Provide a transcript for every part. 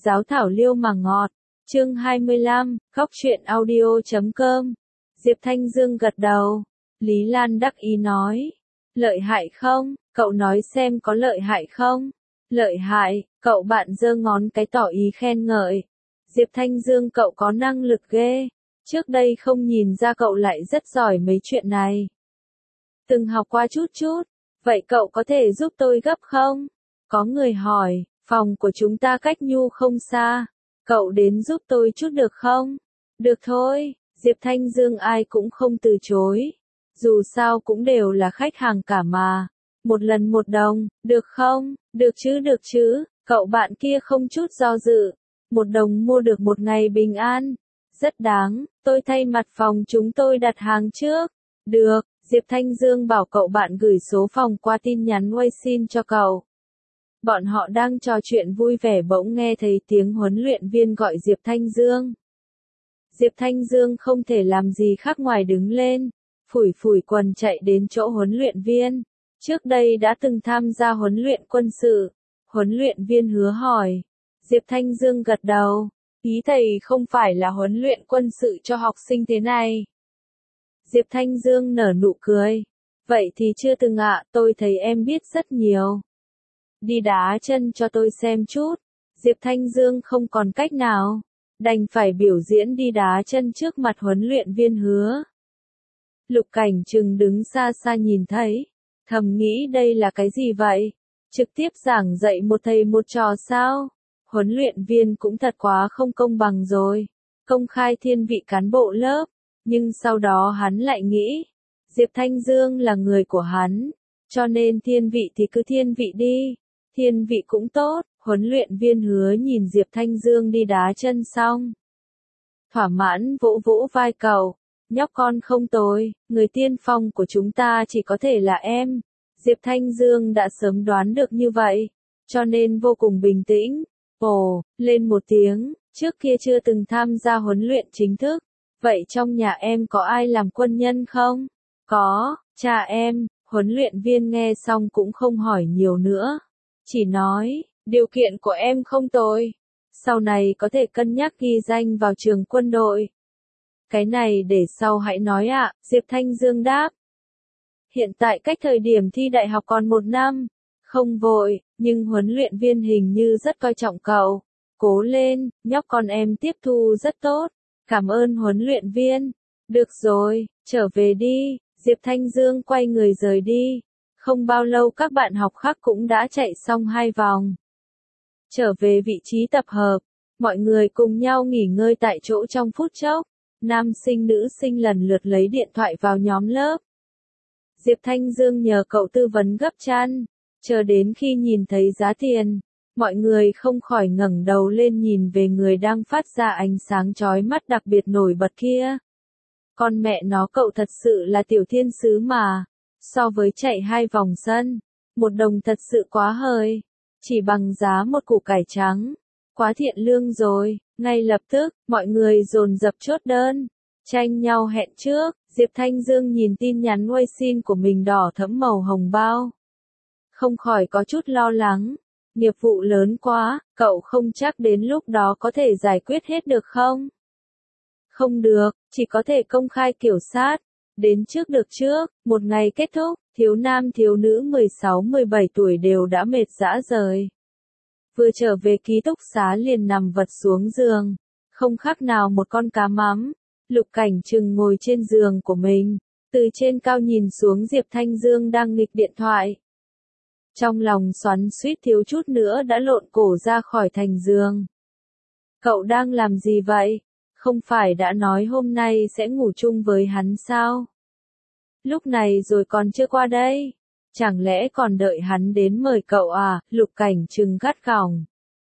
giáo thảo liêu mà ngọt. Chương 25, Góc truyện audio.com. Diệp Thanh Dương gật đầu. Lý Lan đắc ý nói. Lợi hại không? Cậu nói xem có lợi hại không? Lợi hại, cậu bạn giơ ngón cái tỏ ý khen ngợi. Diệp Thanh Dương cậu có năng lực ghê. Trước đây không nhìn ra cậu lại rất giỏi mấy chuyện này. Từng học qua chút chút. Vậy cậu có thể giúp tôi gấp không? Có người hỏi, phòng của chúng ta cách Nhu không xa. Cậu đến giúp tôi chút được không? Được thôi, Diệp Thanh Dương ai cũng không từ chối. Dù sao cũng đều là khách hàng cả mà. Một lần 1 đồng, được không? Được chứ, cậu bạn kia không chút do dự. 1 đồng mua được 1 ngày bình an. Rất đáng, tôi thay mặt phòng chúng tôi đặt hàng trước. Được, Diệp Thanh Dương bảo cậu bạn gửi số phòng qua tin nhắn WeChat cho cậu. Bọn họ đang trò chuyện vui vẻ bỗng nghe thấy tiếng huấn luyện viên gọi Diệp Thanh Dương. Diệp Thanh Dương không thể làm gì khác ngoài đứng lên, phủi phủi quần chạy đến chỗ huấn luyện viên. Trước đây đã từng tham gia huấn luyện quân sự. Huấn luyện viên Hứa hỏi. Diệp Thanh Dương gật đầu. Ý thầy không phải là huấn luyện quân sự cho học sinh thế này. Diệp Thanh Dương nở nụ cười. Vậy thì chưa từng ạ, tôi thấy em biết rất nhiều. Đi đá chân cho tôi xem chút. Diệp Thanh Dương không còn cách nào. Đành phải biểu diễn đi đá chân trước mặt huấn luyện viên Hứa. Lục Cảnh Trừng đứng xa xa nhìn thấy. Thầm nghĩ đây là cái gì vậy? Trực tiếp giảng dạy một thầy một trò sao? Huấn luyện viên cũng thật quá không công bằng rồi. Công khai thiên vị cán bộ lớp. Nhưng sau đó hắn lại nghĩ. Diệp Thanh Dương là người của hắn. Cho nên thiên vị thì cứ thiên vị đi. Thiên vị cũng tốt. Huấn luyện viên Hứa nhìn Diệp Thanh Dương đi đá chân xong. Thỏa mãn vỗ vỗ vai cậu. Nhóc con không tồi, người tiên phong của chúng ta chỉ có thể là em. Diệp Thanh Dương đã sớm đoán được như vậy, cho nên vô cùng bình tĩnh. Ồ, lên một tiếng, trước kia chưa từng tham gia huấn luyện chính thức. Vậy trong nhà em có ai làm quân nhân không? Có, cha em. Huấn luyện viên nghe xong cũng không hỏi nhiều nữa. Chỉ nói, điều kiện của em không tồi. Sau này có thể cân nhắc ghi danh vào trường quân đội. Cái này để sau hãy nói ạ, Diệp Thanh Dương đáp. Hiện tại cách thời điểm thi đại học còn 1 năm. Không vội, nhưng huấn luyện viên hình như rất coi trọng cậu. Cố lên, nhóc con em tiếp thu rất tốt. Cảm ơn huấn luyện viên. Được rồi, trở về đi. Diệp Thanh Dương quay người rời đi. Không bao lâu các bạn học khác cũng đã chạy xong 2 vòng. Trở về vị trí tập hợp. Mọi người cùng nhau nghỉ ngơi tại chỗ trong phút chốc. Nam sinh nữ sinh lần lượt lấy điện thoại vào nhóm lớp. Diệp Thanh Dương nhờ cậu tư vấn gấp chăn. Chờ đến khi nhìn thấy giá tiền, mọi người không khỏi ngẩng đầu lên nhìn về người đang phát ra ánh sáng chói mắt đặc biệt nổi bật kia. Con mẹ nó cậu thật sự là tiểu thiên sứ mà. So với chạy 2 vòng sân, 1 đồng thật sự quá hời. Chỉ bằng giá một củ cải trắng. Quá thiện lương rồi. Ngay lập tức, mọi người dồn dập chốt đơn. Tranh nhau hẹn trước. Diệp Thanh Dương nhìn tin nhắn WeChat của mình đỏ thẫm màu hồng bao. Không khỏi có chút lo lắng. Nghiệp vụ lớn quá, cậu không chắc đến lúc đó có thể giải quyết hết được không? Không được, chỉ có thể công khai kiểm sát. Đến trước được trước, một ngày kết thúc, thiếu nam thiếu nữ 16-17 tuổi đều đã mệt rã rời. Vừa trở về ký túc xá liền nằm vật xuống giường. Không khác nào một con cá mắm. Lục Cảnh Trừng ngồi trên giường của mình. Từ trên cao nhìn xuống Diệp Thanh Dương đang nghịch điện thoại. Trong lòng xoắn suýt thiếu chút nữa đã lộn cổ ra khỏi thành giường. Cậu đang làm gì vậy? Không phải đã nói hôm nay sẽ ngủ chung với hắn sao? Lúc này rồi còn chưa qua đây. Chẳng lẽ còn đợi hắn đến mời cậu à? Lục Cảnh Trừng gắt gỏng.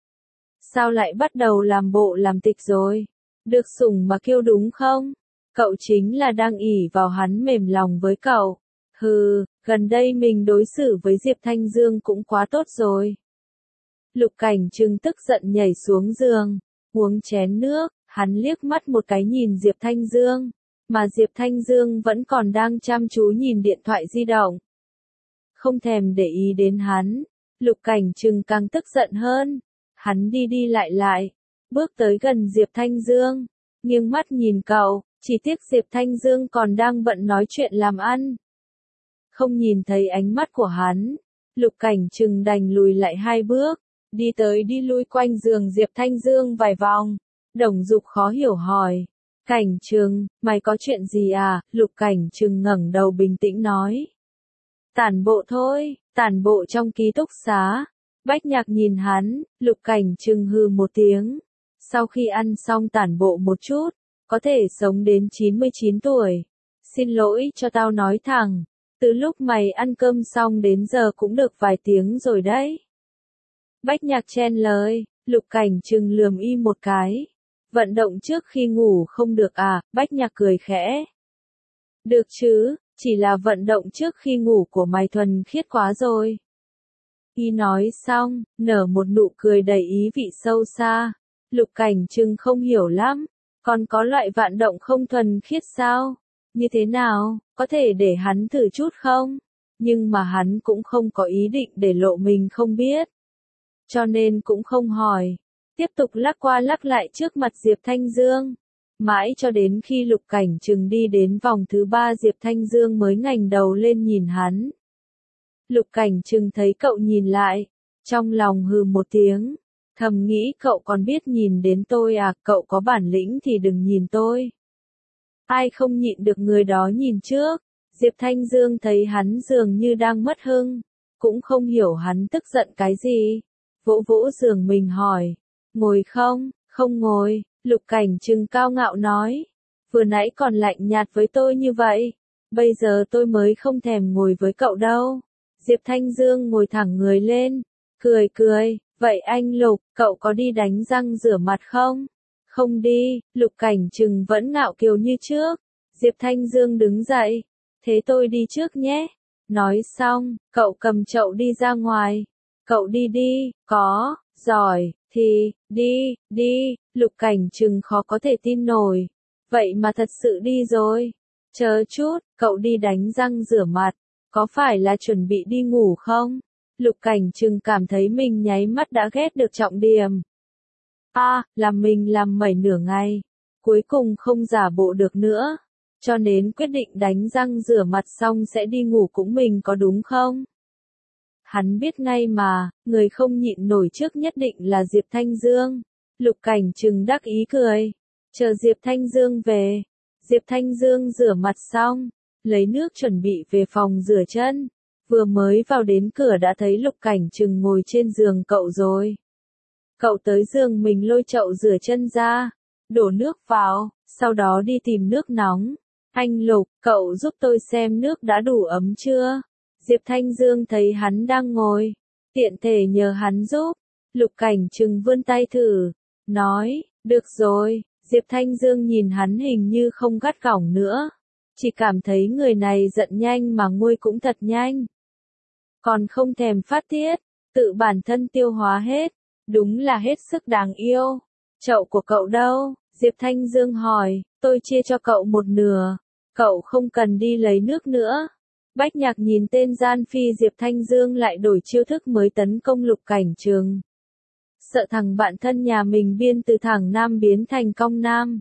Sao lại bắt đầu làm bộ làm tịch rồi? Được sủng mà kêu đúng không? Cậu chính là đang ỷ vào hắn mềm lòng với cậu. Hừ, gần đây mình đối xử với Diệp Thanh Dương cũng quá tốt rồi. Lục Cảnh Trừng tức giận nhảy xuống giường, uống chén nước, hắn liếc mắt một cái nhìn Diệp Thanh Dương, mà Diệp Thanh Dương vẫn còn đang chăm chú nhìn điện thoại di động. Không thèm để ý đến hắn, Lục Cảnh Trừng càng tức giận hơn. Hắn đi đi lại lại, bước tới gần Diệp Thanh Dương, nghiêng mắt nhìn cậu, chỉ tiếc Diệp Thanh Dương còn đang bận nói chuyện làm ăn. Không nhìn thấy ánh mắt của hắn, Lục Cảnh Trừng đành lùi lại 2 bước, đi tới đi lui quanh giường Diệp Thanh Dương vài vòng. Đồng Dục khó hiểu hỏi, Cảnh Trừng, mày có chuyện gì à? Lục Cảnh Trừng ngẩng đầu bình tĩnh nói. Tản bộ thôi, tản bộ trong ký túc xá. Bách Nhạc nhìn hắn, Lục Cảnh Trừng hừ một tiếng. Sau khi ăn xong tản bộ một chút, có thể sống đến 99 tuổi. Xin lỗi cho tao nói thẳng, từ lúc mày ăn cơm xong đến giờ cũng được vài tiếng rồi đấy. Bách Nhạc chen lời, Lục Cảnh Trừng lườm y một cái. Vận động trước khi ngủ không được à? Bách Nhạc cười khẽ. Được chứ, chỉ là vận động trước khi ngủ của mày thuần khiết quá rồi. Y nói xong, nở một nụ cười đầy ý vị sâu xa. Lục Cảnh Trừng không hiểu lắm, còn có loại vận động không thuần khiết sao? Như thế nào, có thể để hắn thử chút không? Nhưng mà hắn cũng không có ý định để lộ mình không biết. Cho nên cũng không hỏi. Tiếp tục lắc qua lắc lại trước mặt Diệp Thanh Dương. Mãi cho đến khi Lục Cảnh Trừng đi đến vòng thứ 3 Diệp Thanh Dương mới ngẩng đầu lên nhìn hắn. Lục Cảnh Trừng thấy cậu nhìn lại, trong lòng hừ một tiếng, thầm nghĩ cậu còn biết nhìn đến tôi à, cậu có bản lĩnh thì đừng nhìn tôi. Ai không nhịn được người đó nhìn trước. Diệp Thanh Dương thấy hắn dường như đang mất hưng, cũng không hiểu hắn tức giận cái gì. Vỗ vỗ giường mình hỏi, ngồi không? Không ngồi. Lục Cảnh Trừng cao ngạo nói, vừa nãy còn lạnh nhạt với tôi như vậy, bây giờ tôi mới không thèm ngồi với cậu đâu. Diệp Thanh Dương ngồi thẳng người lên, cười cười, vậy anh Lục, cậu có đi đánh răng rửa mặt không? Không đi. Lục Cảnh Trừng vẫn ngạo kiều như trước. Diệp Thanh Dương đứng dậy, thế tôi đi trước nhé. Nói xong, cậu cầm chậu đi ra ngoài. Cậu đi đi, có, giỏi, thì, đi. Lục Cảnh Trừng khó có thể tin nổi. Vậy mà thật sự đi rồi. Chờ chút, cậu đi đánh răng rửa mặt, có phải là chuẩn bị đi ngủ không? Lục Cảnh Trừng cảm thấy mình nháy mắt đã ghét được trọng điểm. Làm mình làm mẩy nửa ngày, cuối cùng không giả bộ được nữa, cho nên quyết định đánh răng rửa mặt xong sẽ đi ngủ cũng mình có đúng không? Hắn biết ngay mà, người không nhịn nổi trước nhất định là Diệp Thanh Dương. Lục Cảnh Trừng đắc ý cười, chờ Diệp Thanh Dương về. Diệp Thanh Dương rửa mặt xong, lấy nước chuẩn bị về phòng rửa chân. Vừa mới vào đến cửa đã thấy Lục Cảnh Trừng ngồi trên giường cậu rồi. Cậu tới giường mình lôi chậu rửa chân ra, đổ nước vào, sau đó đi tìm nước nóng. Anh Lục, cậu giúp tôi xem nước đã đủ ấm chưa? Diệp Thanh Dương thấy hắn đang ngồi, tiện thể nhờ hắn giúp. Lục Cảnh Trừng vươn tay thử, nói, được rồi. Diệp Thanh Dương nhìn hắn hình như không gắt gỏng nữa, chỉ cảm thấy người này giận nhanh mà nguôi cũng thật nhanh. Còn không thèm phát tiết, tự bản thân tiêu hóa hết, đúng là hết sức đáng yêu. Chậu của cậu đâu? Diệp Thanh Dương hỏi, tôi chia cho cậu một nửa, cậu không cần đi lấy nước nữa. Bách Nhạc nhìn tên gian phi Diệp Thanh Dương lại đổi chiêu thức mới tấn công Lục Cảnh Trừng. Sợ thằng bạn thân nhà mình biên từ thẳng nam biến thành cong nam.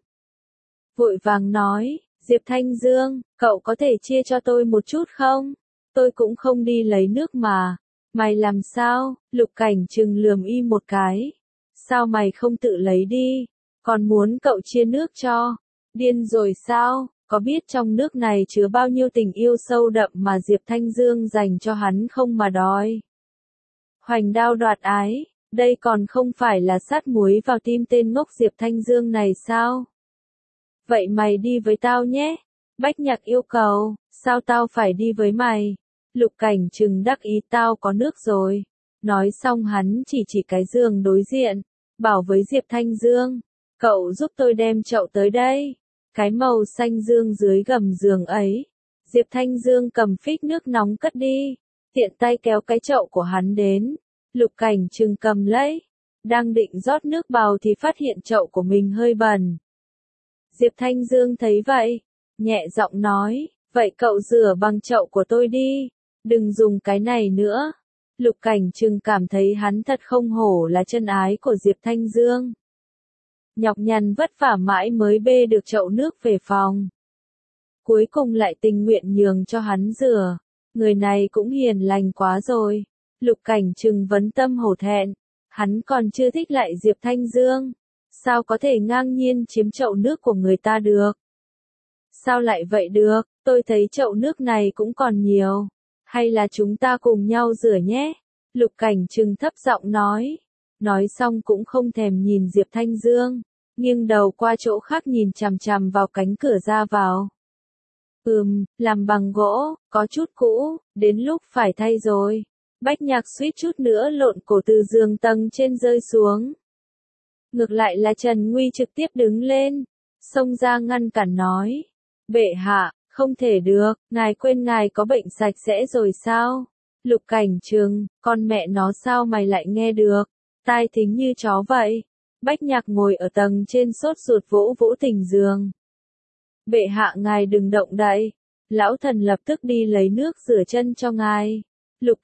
Vội vàng nói, Diệp Thanh Dương, cậu có thể chia cho tôi một chút không? Tôi cũng không đi lấy nước mà. Mày làm sao? Lục Cảnh Trừng lườm y một cái. Sao mày không tự lấy đi? Còn muốn cậu chia nước cho? Điên rồi sao? Có biết trong nước này chứa bao nhiêu tình yêu sâu đậm mà Diệp Thanh Dương dành cho hắn không mà đòi? Hoành đao đoạt ái, đây còn không phải là sát muối vào tim tên ngốc Diệp Thanh Dương này sao? Vậy mày đi với tao nhé. Bách Nhạc yêu cầu, sao tao phải đi với mày? Lục Cảnh Trừng đắc ý, tao có nước rồi. Nói xong hắn chỉ cái giường đối diện, bảo với Diệp Thanh Dương, cậu giúp tôi đem chậu tới đây. Cái màu xanh dương dưới gầm giường ấy. Diệp Thanh Dương cầm phích nước nóng cất đi, tiện tay kéo cái chậu của hắn đến. Lục Cảnh Trừng cầm lấy, đang định rót nước vào thì phát hiện chậu của mình hơi bẩn. Diệp Thanh Dương thấy vậy, nhẹ giọng nói, vậy cậu rửa bằng chậu của tôi đi, đừng dùng cái này nữa. Lục Cảnh Trừng cảm thấy hắn thật không hổ là chân ái của Diệp Thanh Dương. Nhọc nhằn vất vả mãi mới bê được chậu nước về phòng. Cuối cùng lại tình nguyện nhường cho hắn rửa. Người này cũng hiền lành quá rồi. Lục Cảnh Trừng vấn tâm hổ thẹn. Hắn còn chưa thích lại Diệp Thanh Dương. Sao có thể ngang nhiên chiếm chậu nước của người ta được? Sao lại vậy được? Tôi thấy chậu nước này cũng còn nhiều. Hay là chúng ta cùng nhau rửa nhé? Lục Cảnh Trừng thấp giọng nói. Nói xong cũng không thèm nhìn Diệp Thanh Dương. Nghiêng đầu qua chỗ khác nhìn chằm chằm vào cánh cửa ra vào. Làm bằng gỗ, có chút cũ, đến lúc phải thay rồi. Bách Nhạc suýt chút nữa lộn cổ từ giường tầng trên rơi xuống. Ngược lại là Trần Nguy trực tiếp đứng lên, xông ra ngăn cản nói. Bệ hạ, không thể được, ngài quên ngài có bệnh sạch sẽ rồi sao? Lục Cảnh Trừng, con mẹ nó sao mày lại nghe được? Tai thính như chó vậy. Bách Nhạc ngồi ở tầng trên sốt ruột vỗ vỗ thành giường. Bệ hạ ngài đừng động đậy. Lão thần lập tức đi lấy nước rửa chân cho ngài. Lục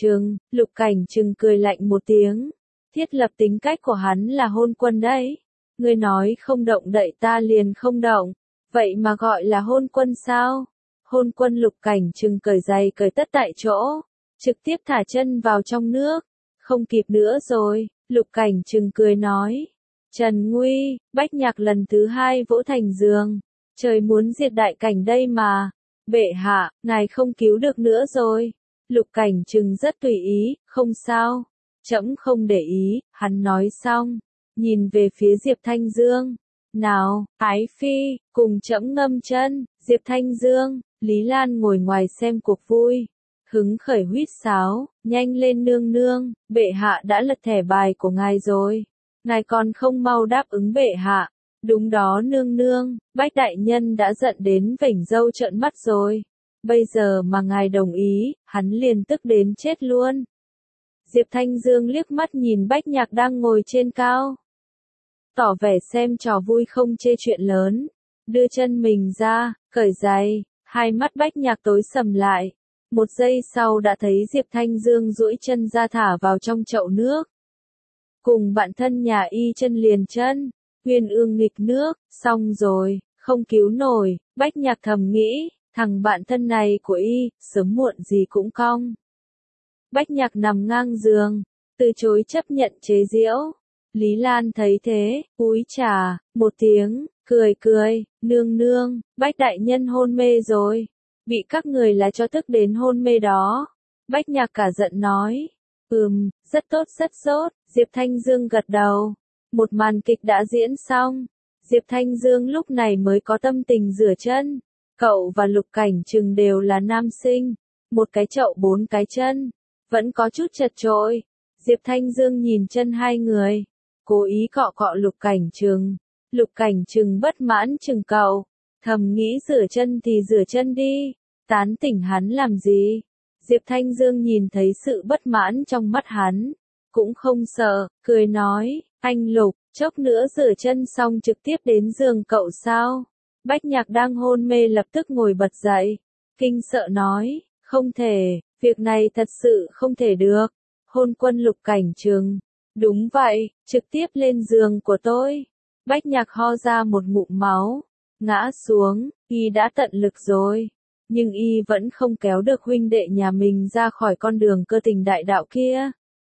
Cảnh Trừng cười lạnh một tiếng. Thiết lập tính cách của hắn là hôn quân đấy. Ngươi nói không động đậy ta liền không động. Vậy mà gọi là hôn quân sao? Hôn quân Lục Cảnh Trừng cởi giày cởi tất tại chỗ. Trực tiếp thả chân vào trong nước. Không kịp nữa rồi. Lục Cảnh Trừng cười nói. Trần Nguy, Bách Nhạc lần thứ hai vỗ thành giường. Trời muốn diệt đại cảnh đây mà. Bệ hạ, ngài không cứu được nữa rồi. Lục Cảnh Trừng rất tùy ý, không sao. Trẫm không để ý, hắn nói xong. Nhìn về phía Diệp Thanh Dương. Nào, Ái Phi, cùng trẫm ngâm chân. Diệp Thanh Dương, Lý Lan ngồi ngoài xem cuộc vui. Hứng khởi huýt sáo, nhanh lên nương nương, bệ hạ đã lật thẻ bài của ngài rồi. Ngài còn không mau đáp ứng bệ hạ. Đúng đó nương nương, Bách đại nhân đã giận đến vểnh râu trợn mắt rồi. Bây giờ mà ngài đồng ý, hắn liền tức đến chết luôn. Diệp Thanh Dương liếc mắt nhìn Bách Nhạc đang ngồi trên cao. Tỏ vẻ xem trò vui không chê chuyện lớn. Đưa chân mình ra, cởi giày, hai mắt Bách Nhạc tối sầm lại. Một giây sau đã thấy Diệp Thanh Dương duỗi chân ra thả vào trong chậu nước. Cùng bạn thân nhà y chân liền chân. Huyền ương nghịch nước, xong rồi, không cứu nổi, Bách Nhạc thầm nghĩ, thằng bạn thân này của y, sớm muộn gì cũng cong. Bách Nhạc nằm ngang giường, từ chối chấp nhận chế giễu. Lý Lan thấy thế, úi trà, một tiếng, cười, nương nương, Bách đại nhân hôn mê rồi. Bị các người là cho tức đến hôn mê đó. Bách Nhạc cả giận nói, rất tốt, Diệp Thanh Dương gật đầu. Một màn kịch đã diễn xong. Diệp Thanh Dương lúc này mới có tâm tình rửa chân. Cậu và Lục Cảnh Trừng đều là nam sinh. Một cái chậu 4 cái chân. Vẫn có chút chật chội. Diệp Thanh Dương nhìn chân hai người. Cố ý cọ cọ Lục Cảnh Trừng. Lục Cảnh Trừng bất mãn chừng cậu. Thầm nghĩ rửa chân thì rửa chân đi. Tán tỉnh hắn làm gì? Diệp Thanh Dương nhìn thấy sự bất mãn trong mắt hắn. Cũng không sợ, cười nói. Anh Lục, chốc nữa rửa chân xong trực tiếp đến giường cậu sao? Bách Nhạc đang hôn mê lập tức ngồi bật dậy. Kinh sợ nói, không thể, việc này thật sự không thể được. Hôn quân Lục Cảnh Trừng. Đúng vậy, trực tiếp lên giường của tôi. Bách Nhạc ho ra một ngụm máu. Ngã xuống, y đã tận lực rồi. Nhưng y vẫn không kéo được huynh đệ nhà mình ra khỏi con đường cơ tình đại đạo kia.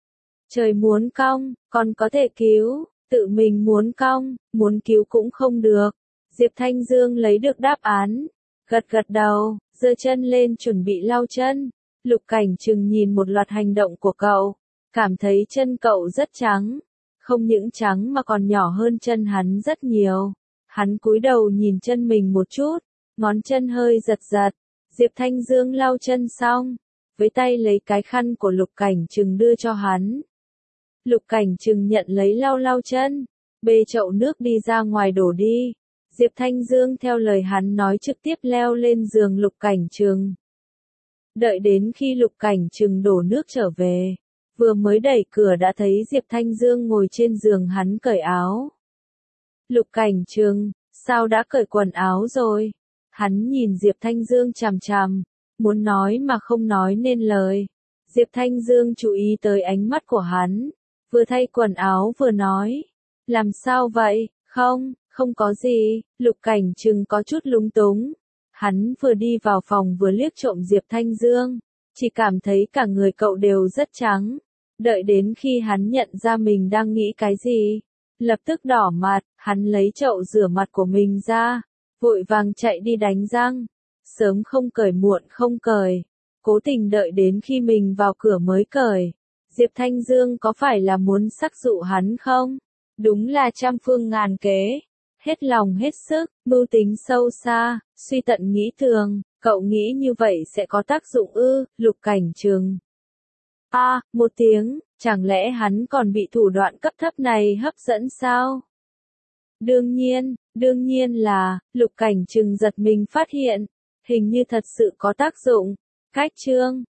Trời muốn cong, còn có thể cứu, tự mình muốn cong, muốn cứu cũng không được. Diệp Thanh Dương lấy được đáp án, gật đầu, giơ chân lên chuẩn bị lau chân. Lục Cảnh Trừng nhìn một loạt hành động của cậu, cảm thấy chân cậu rất trắng, không những trắng mà còn nhỏ hơn chân hắn rất nhiều. Hắn cúi đầu nhìn chân mình một chút, ngón chân hơi giật. Diệp Thanh Dương lau chân xong, với tay lấy cái khăn của Lục Cảnh Trừng đưa cho hắn. Lục Cảnh Trừng nhận lấy lau chân, bê chậu nước đi ra ngoài đổ đi. Diệp Thanh Dương theo lời hắn nói trực tiếp leo lên giường Lục Cảnh Trừng. Đợi đến khi Lục Cảnh Trừng đổ nước trở về, vừa mới đẩy cửa đã thấy Diệp Thanh Dương ngồi trên giường hắn cởi áo. Lục Cảnh Trừng, sao đã cởi quần áo rồi? Hắn nhìn Diệp Thanh Dương chằm chằm, muốn nói mà không nói nên lời. Diệp Thanh Dương chú ý tới ánh mắt của hắn, vừa thay quần áo vừa nói. Làm sao vậy? Không có gì, Lục Cảnh Trừng có chút lúng túng. Hắn vừa đi vào phòng vừa liếc trộm Diệp Thanh Dương, chỉ cảm thấy cả người cậu đều rất trắng. Đợi đến khi hắn nhận ra mình đang nghĩ cái gì, lập tức đỏ mặt, hắn lấy chậu rửa mặt của mình ra, vội vàng chạy đi đánh răng. Sớm không cởi muộn không cởi, cố tình đợi đến khi mình vào cửa mới cởi. Diệp Thanh Dương có phải là muốn sắc dụ hắn không? Đúng là trăm phương ngàn kế, hết lòng hết sức, mưu tính sâu xa, suy tận nghĩ tường. Cậu nghĩ như vậy sẽ có tác dụng ư? Lục Cảnh Trừng. Một tiếng, chẳng lẽ hắn còn bị thủ đoạn cấp thấp này hấp dẫn sao? Đương nhiên là, Lục Cảnh Trừng giật mình phát hiện, hình như thật sự có tác dụng. Cách chương